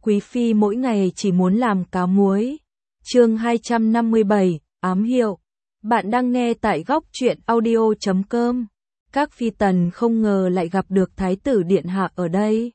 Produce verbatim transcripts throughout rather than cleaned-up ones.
Quý phi mỗi ngày chỉ muốn làm cá muối. Chương hai trăm năm mươi bảy, ám hiệu. Bạn đang nghe tại góc truyện audio chấm com. Các phi tần không ngờ lại gặp được thái tử điện hạ ở đây.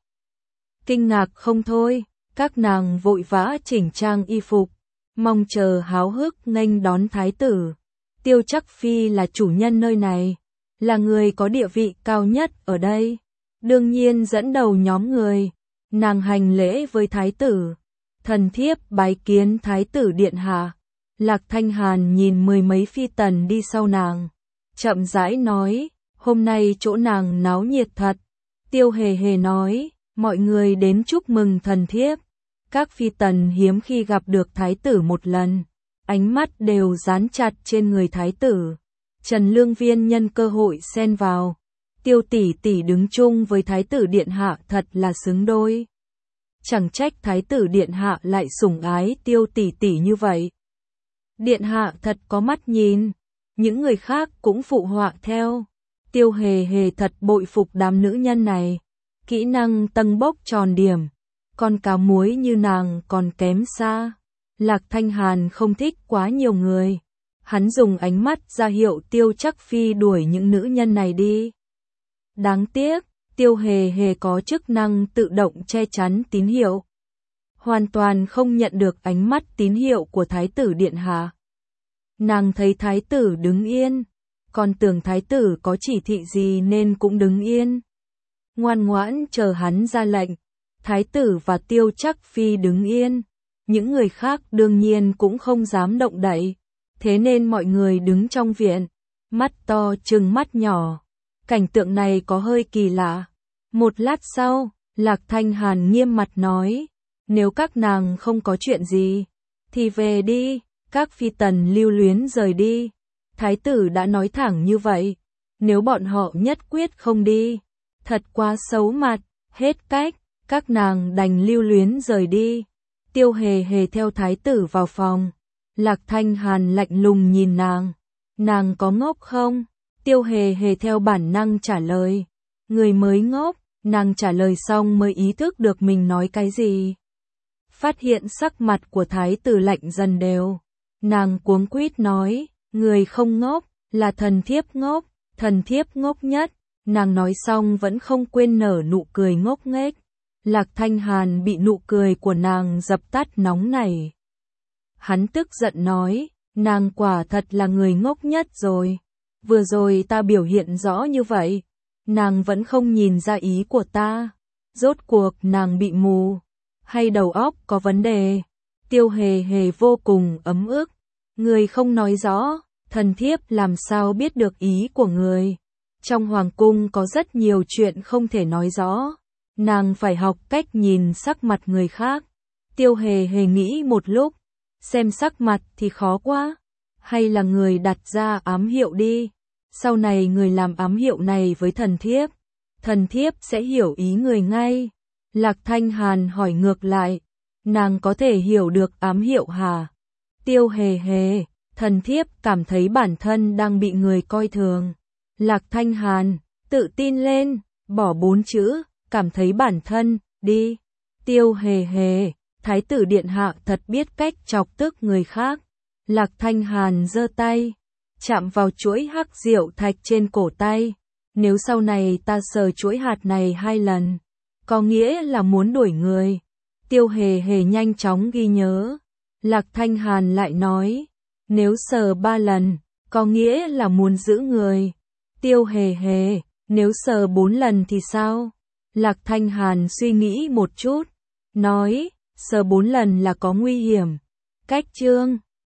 Kinh ngạc không thôi, các nàng vội vã chỉnh trang y phục, mong chờ háo hức nghênh đón thái tử. Tiêu Trắc Phi là chủ nhân nơi này, là người có địa vị cao nhất ở đây. Đương nhiên dẫn đầu nhóm người, nàng hành lễ với thái tử. Thần thiếp bái kiến thái tử điện hạ. Lạc Thanh Hàn nhìn mười mấy phi tần đi sau nàng, chậm rãi nói, hôm nay chỗ nàng náo nhiệt thật. Tiêu Hề Hề nói, mọi người đến chúc mừng thần thiếp. Các phi tần hiếm khi gặp được thái tử một lần, ánh mắt đều dán chặt trên người thái tử. Trần Lương Viên nhân cơ hội xen vào, Tiêu tỷ tỷ đứng chung với thái tử điện hạ thật là xứng đôi. Chẳng trách thái tử điện hạ lại sủng ái Tiêu tỷ tỷ như vậy. Điện hạ thật có mắt nhìn, những người khác cũng phụ họa theo. Tiêu Hề Hề thật bội phục đám nữ nhân này, kỹ năng tâng bốc tròn điểm, con cá muối như nàng còn kém xa. Lạc Thanh Hàn không thích quá nhiều người, hắn dùng ánh mắt ra hiệu Tiêu Trắc Phi đuổi những nữ nhân này đi. Đáng tiếc, Tiêu Hề Hề có chức năng tự động che chắn tín hiệu, hoàn toàn không nhận được ánh mắt tín hiệu của thái tử điện hạ. Nàng thấy thái tử đứng yên, còn tưởng thái tử có chỉ thị gì nên cũng đứng yên, ngoan ngoãn chờ hắn ra lệnh. Thái tử và Tiêu Trắc Phi đứng yên, những người khác đương nhiên cũng không dám động đậy, thế nên mọi người đứng trong viện, mắt to trừng mắt nhỏ. Cảnh tượng này có hơi kỳ lạ. Một lát sau, Lạc Thanh Hàn nghiêm mặt nói, nếu các nàng không có chuyện gì, thì về đi. Các phi tần lưu luyến rời đi. Thái tử đã nói thẳng như vậy, nếu bọn họ nhất quyết không đi, thật quá xấu mặt. Hết cách, các nàng đành lưu luyến rời đi. Tiêu Hề Hề theo thái tử vào phòng. Lạc Thanh Hàn lạnh lùng nhìn nàng, nàng có ngốc không? Tiêu Hề Hề theo bản năng trả lời, người mới ngốc. Nàng trả lời xong mới ý thức được mình nói cái gì. Phát hiện sắc mặt của thái tử lạnh dần đều, nàng cuống quýt nói, người không ngốc, là thần thiếp ngốc, thần thiếp ngốc nhất. Nàng nói xong vẫn không quên nở nụ cười ngốc nghếch. Lạc Thanh Hàn bị nụ cười của nàng dập tắt nóng nảy. Hắn tức giận nói, nàng quả thật là người ngốc nhất rồi. Vừa rồi ta biểu hiện rõ như vậy, nàng vẫn không nhìn ra ý của ta. Rốt cuộc nàng bị mù, hay đầu óc có vấn đề? Tiêu Hề Hề vô cùng ấm ức. Người không nói rõ, thần thiếp làm sao biết được ý của người? Trong hoàng cung có rất nhiều chuyện không thể nói rõ, nàng phải học cách nhìn sắc mặt người khác. Tiêu Hề Hề nghĩ một lúc, xem sắc mặt thì khó quá, hay là người đặt ra ám hiệu đi. Sau này người làm ám hiệu này với thần thiếp, thần thiếp sẽ hiểu ý người ngay. Lạc Thanh Hàn hỏi ngược lại, nàng có thể hiểu được ám hiệu hả? Tiêu Hề Hề, thần thiếp cảm thấy bản thân đang bị người coi thường. Lạc Thanh Hàn, tự tin lên, bỏ bốn chữ, cảm thấy bản thân, đi. Tiêu Hề Hề, thái tử điện hạ thật biết cách chọc tức người khác. Lạc Thanh Hàn giơ tay, chạm vào chuỗi hắc diệu thạch trên cổ tay. Nếu sau này ta sờ chuỗi hạt này hai lần, có nghĩa là muốn đuổi người. Tiêu Hề Hề nhanh chóng ghi nhớ. Lạc Thanh Hàn lại nói, nếu sờ ba lần, có nghĩa là muốn giữ người. Tiêu Hề Hề, nếu sờ bốn lần thì sao? Lạc Thanh Hàn suy nghĩ một chút, nói, sờ bốn lần là có nguy hiểm. Cách chương